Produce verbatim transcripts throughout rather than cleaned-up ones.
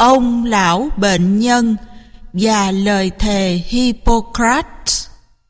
Ông lão bệnh nhân và lời thề Hippocrates.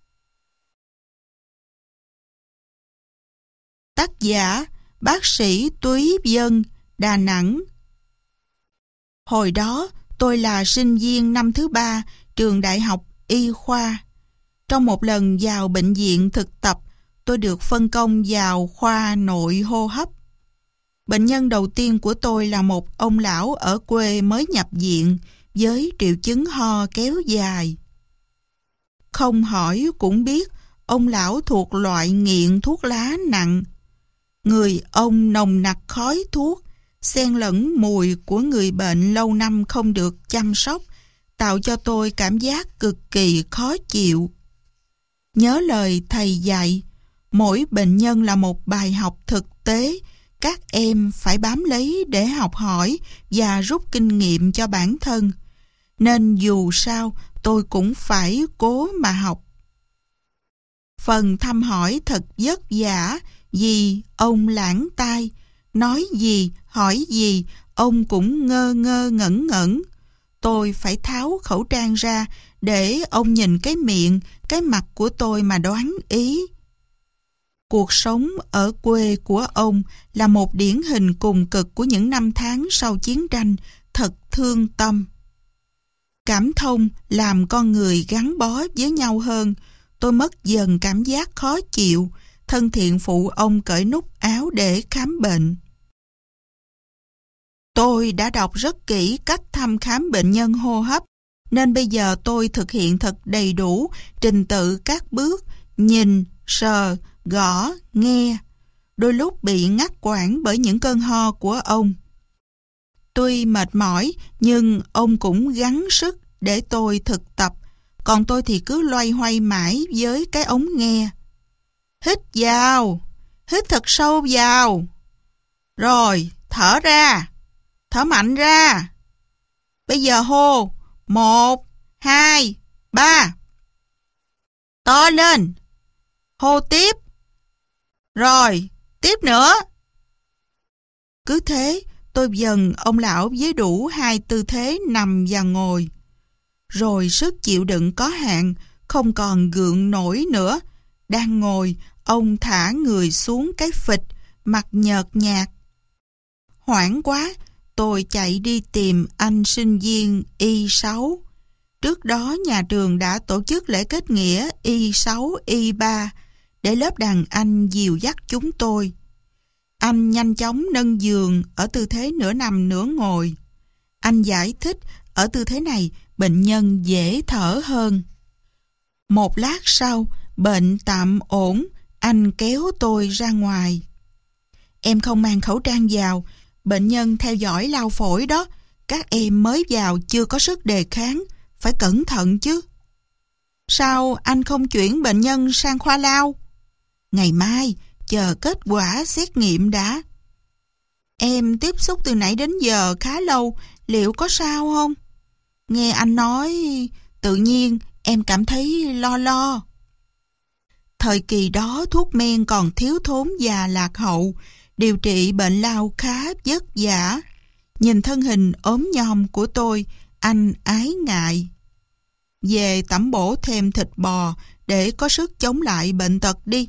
Tác giả bác sĩ Túy Vân, Đà Nẵng. Hồi đó tôi là sinh viên năm thứ ba trường Đại học Y khoa. Trong một lần vào bệnh viện thực tập, tôi được phân công vào khoa nội hô hấp. Bệnh nhân đầu tiên của tôi là một ông lão ở quê mới nhập viện với triệu chứng ho kéo dài. Không hỏi cũng biết ông lão thuộc loại nghiện thuốc lá nặng. Người ông nồng nặc khói thuốc, xen lẫn mùi của người bệnh lâu năm không được chăm sóc, tạo cho tôi cảm giác cực kỳ khó chịu. Nhớ lời thầy dạy, mỗi bệnh nhân là một bài học thực tế, các em phải bám lấy để học hỏi và rút kinh nghiệm cho bản thân. Nên dù sao, tôi cũng phải cố mà học. Phần thăm hỏi thật vất vả vì ông lãng tai, nói gì, hỏi gì, ông cũng ngơ ngơ ngẩn ngẩn. Tôi phải tháo khẩu trang ra để ông nhìn cái miệng, cái mặt của tôi mà đoán ý. Cuộc sống ở quê của ông là một điển hình cùng cực của những năm tháng sau chiến tranh, thật thương tâm. Cảm thông làm con người gắn bó với nhau hơn. Tôi mất dần cảm giác khó chịu, thân thiện phụ ông cởi nút áo để khám bệnh. Tôi đã đọc rất kỹ cách thăm khám bệnh nhân hô hấp, nên bây giờ tôi thực hiện thật đầy đủ trình tự các bước, nhìn, sờ, gõ, nghe. Đôi lúc bị ngắt quãng bởi những cơn ho của ông. Tuy mệt mỏi, nhưng ông cũng gắng sức để tôi thực tập, còn tôi thì cứ loay hoay mãi với cái ống nghe. Hít vào, hít thật sâu vào. Rồi, thở ra, thở mạnh ra. Bây giờ hô, một, hai, ba. To lên, hô tiếp. Rồi, tiếp nữa. Cứ thế, tôi dần ông lão với đủ hai tư thế nằm và ngồi. Rồi sức chịu đựng có hạn, không còn gượng nổi nữa. Đang ngồi, ông thả người xuống cái phịch, mặt nhợt nhạt. Hoảng quá, tôi chạy đi tìm anh sinh viên Y sáu. Trước đó nhà trường đã tổ chức lễ kết nghĩa Y sáu Y ba để lớp đàn anh dìu dắt chúng tôi. Anh nhanh chóng nâng giường ở tư thế nửa nằm nửa ngồi. Anh giải thích ở tư thế này bệnh nhân dễ thở hơn. Một lát sau, bệnh tạm ổn, anh kéo tôi ra ngoài. Em không mang khẩu trang vào, bệnh nhân theo dõi lao phổi đó. Các em mới vào chưa có sức đề kháng, phải cẩn thận chứ. Sao anh không chuyển bệnh nhân sang khoa lao? Ngày mai, chờ kết quả xét nghiệm đã. Em tiếp xúc từ nãy đến giờ khá lâu, liệu có sao không? Nghe anh nói, tự nhiên em cảm thấy lo lo. Thời kỳ đó thuốc men còn thiếu thốn và lạc hậu, điều trị bệnh lao khá vất vả. Nhìn thân hình ốm nhom của tôi, anh ái ngại. Về tẩm bổ thêm thịt bò để có sức chống lại bệnh tật đi.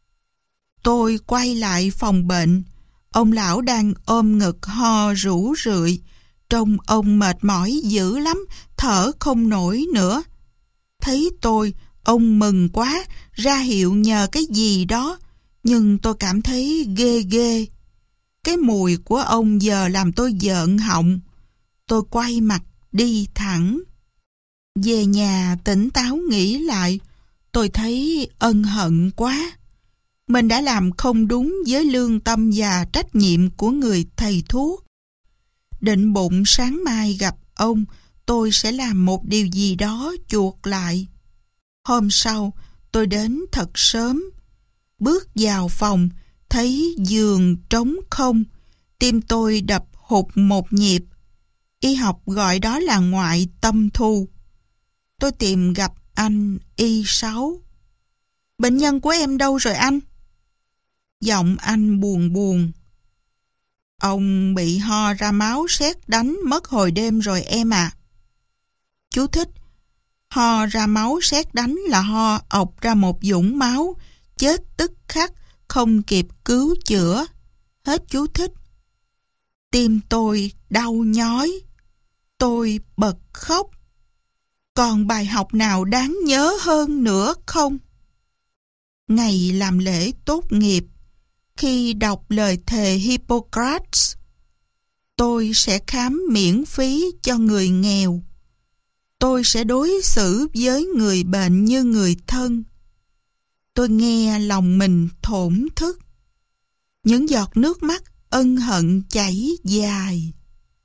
Tôi quay lại phòng bệnh. Ông lão đang ôm ngực ho rũ rượi. Trông ông mệt mỏi dữ lắm, thở không nổi nữa. Thấy tôi, ông mừng quá, ra hiệu nhờ cái gì đó. Nhưng tôi cảm thấy ghê ghê. Cái mùi của ông giờ làm tôi giận họng. Tôi quay mặt đi thẳng. Về nhà tỉnh táo nghĩ lại, tôi thấy ân hận quá. Mình đã làm không đúng với lương tâm và trách nhiệm của người thầy thuốc. Định bụng sáng mai gặp ông, tôi sẽ làm một điều gì đó chuộc lại. Hôm sau, tôi đến thật sớm. Bước vào phòng, thấy giường trống không. Tim tôi đập hụt một nhịp. Y học gọi đó là ngoại tâm thu. Tôi tìm gặp anh Y sáu. Bệnh nhân của em đâu rồi anh? Giọng anh buồn buồn. Ông bị ho ra máu sét đánh mất hồi đêm rồi em à. Chú thích: ho ra máu sét đánh là ho ọc ra một vũng máu, chết tức khắc, không kịp cứu chữa. Hết chú thích. Tim tôi đau nhói. Tôi bật khóc. Còn bài học nào đáng nhớ hơn nữa không? Ngày làm lễ tốt nghiệp, khi đọc lời thề Hippocrates, tôi sẽ khám miễn phí cho người nghèo. Tôi sẽ đối xử với người bệnh như người thân. Tôi nghe lòng mình thổn thức. Những giọt nước mắt ân hận chảy dài.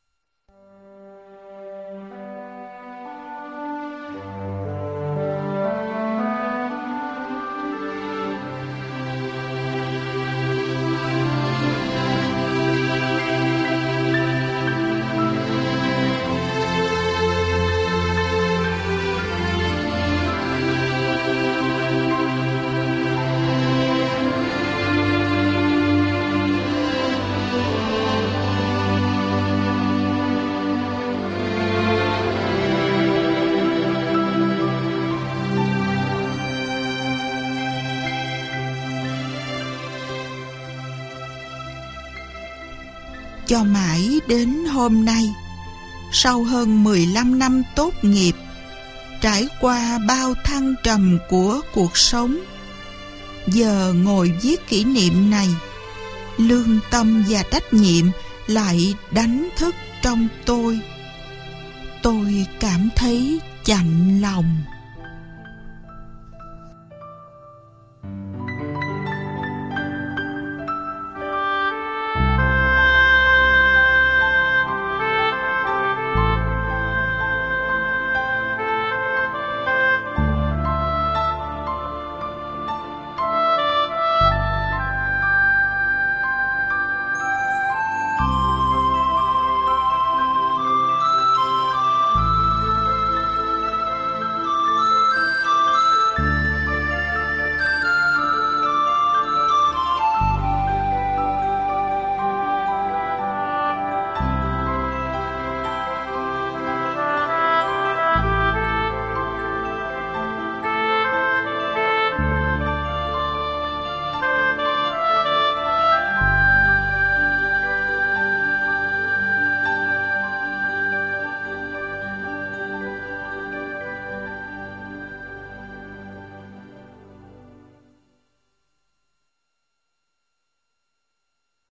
Cho mãi đến hôm nay, sau hơn mười lăm năm tốt nghiệp, trải qua bao thăng trầm của cuộc sống, giờ ngồi viết kỷ niệm này, lương tâm và trách nhiệm lại đánh thức trong tôi. Tôi cảm thấy chạnh lòng.